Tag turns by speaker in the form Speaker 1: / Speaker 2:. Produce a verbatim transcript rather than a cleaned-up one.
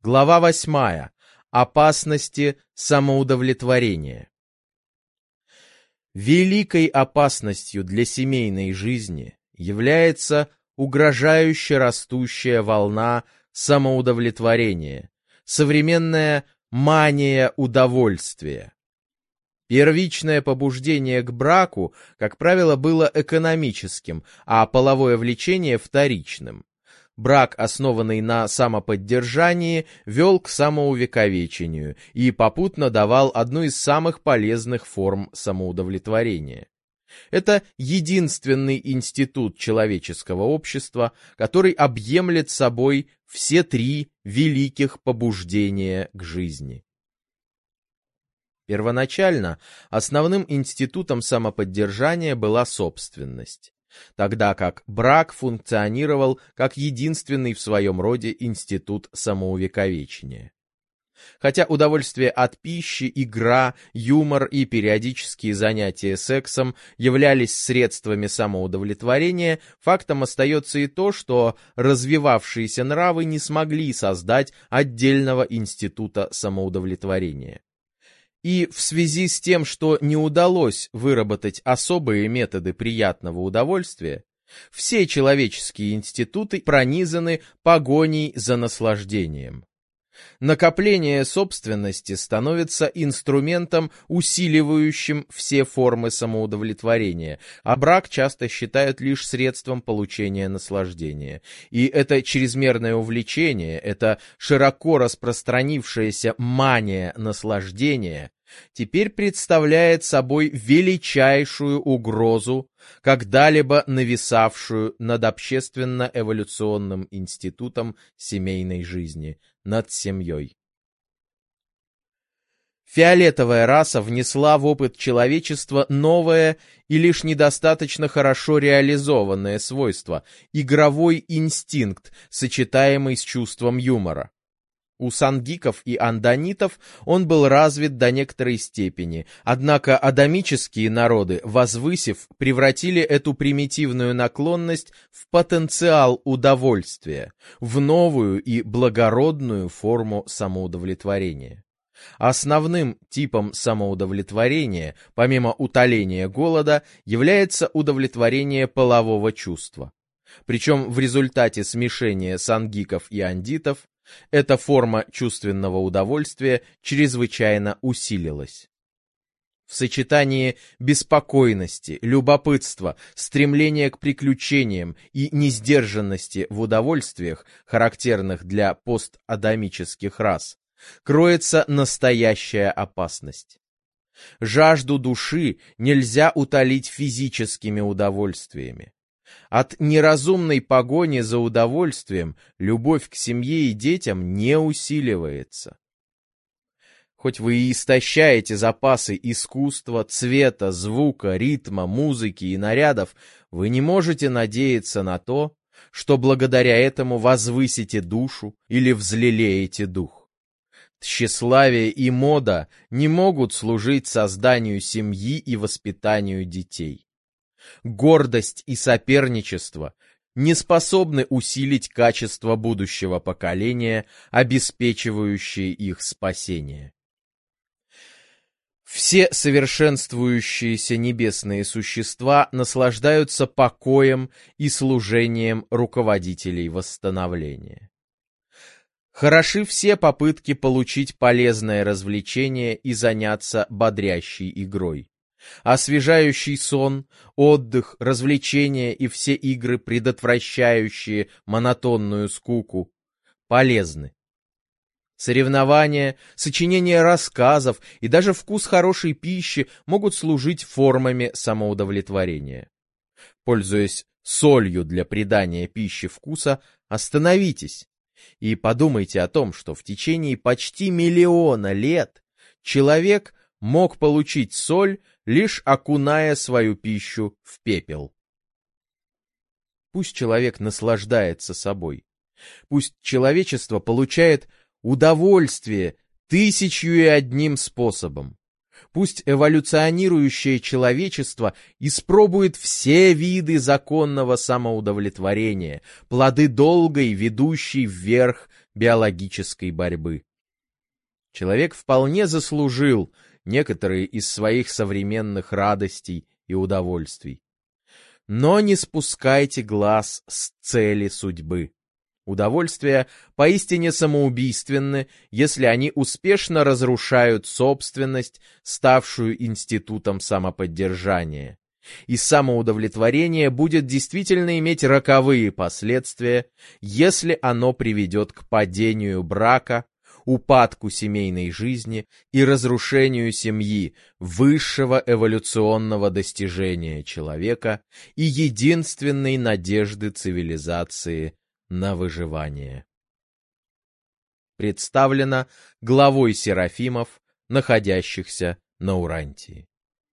Speaker 1: Глава восьмая. Опасности самоудовлетворения. Великой опасностью для семейной жизни является угрожающе растущая волна самоудовлетворения, современная мания удовольствия. Первичное побуждение к браку, как правило, было экономическим, а половое влечение — вторичным. Брак, основанный на самоподдержании, вел к самоувековечению и попутно давал одну из самых полезных форм самоудовлетворения. Это единственный институт человеческого общества, который объемлет собой все три великих побуждения к жизни. Первоначально основным институтом самоподдержания была собственность, тогда как брак функционировал как единственный в своем роде институт самоувековечения. Хотя удовольствие от пищи, игра, юмор и периодические занятия сексом являлись средствами самоудовлетворения, фактом остается и то, что развивавшиеся нравы не смогли создать отдельного института самоудовлетворения. И в связи с тем, что не удалось выработать особые методы приятного удовольствия, все человеческие институты пронизаны погоней за наслаждением. Накопление собственности становится инструментом, усиливающим все формы самоудовлетворения, а брак часто считают лишь средством получения наслаждения. И это чрезмерное увлечение, это широко распространившаяся мания наслаждения теперь представляет собой величайшую угрозу, когда-либо нависавшую над общественно-эволюционным институтом семейной жизни, над семьей. Фиолетовая раса внесла в опыт человечества новое и лишь недостаточно хорошо реализованное свойство — игровой инстинкт, сочетаемый с чувством юмора. У сангиков и андонитов он был развит до некоторой степени, однако адамические народы, возвысив, превратили эту примитивную наклонность в потенциал удовольствия, в новую и благородную форму самоудовлетворения. Основным типом самоудовлетворения, помимо утоления голода, является удовлетворение полового чувства. Причем в результате смешения сангиков и андитов эта форма чувственного удовольствия чрезвычайно усилилась. В сочетании беспокойности, любопытства, стремления к приключениям и несдержанности в удовольствиях, характерных для постадамических рас, кроется настоящая опасность. Жажду души нельзя утолить физическими удовольствиями. От неразумной погони за удовольствием любовь к семье и детям не усиливается. Хоть вы и истощаете запасы искусства, цвета, звука, ритма, музыки и нарядов, вы не можете надеяться на то, что благодаря этому возвысите душу или взлелеете дух. Тщеславие и мода не могут служить созданию семьи и воспитанию детей. Гордость и соперничество не способны усилить качество будущего поколения, обеспечивающие их спасение. Все совершенствующиеся небесные существа наслаждаются покоем и служением руководителей восстановления. Хороши все попытки получить полезное развлечение и заняться бодрящей игрой. Освежающий сон, отдых, развлечения и все игры, предотвращающие монотонную скуку, полезны. Соревнования, сочинение рассказов и даже вкус хорошей пищи могут служить формами самоудовлетворения. Пользуясь солью для придания пище вкуса, остановитесь и подумайте о том, что в течение почти миллиона лет человек мог получить соль, лишь окуная свою пищу в пепел. Пусть человек наслаждается собой. Пусть человечество получает удовольствие тысячью и одним способом. Пусть эволюционирующее человечество испробует все виды законного самоудовлетворения, плоды долгой, ведущей вверх биологической борьбы. Человек вполне заслужил некоторые из своих современных радостей и удовольствий. Но не спускайте глаз с цели судьбы. Удовольствия поистине самоубийственны, если они успешно разрушают собственность, ставшую институтом самоподдержания. И самоудовлетворение будет действительно иметь роковые последствия, если оно приведет к падению брака, упадку семейной жизни и разрушению семьи, высшего эволюционного достижения человека и единственной надежды цивилизации на выживание. Представлено главой Серафимов, находящихся на Урантии.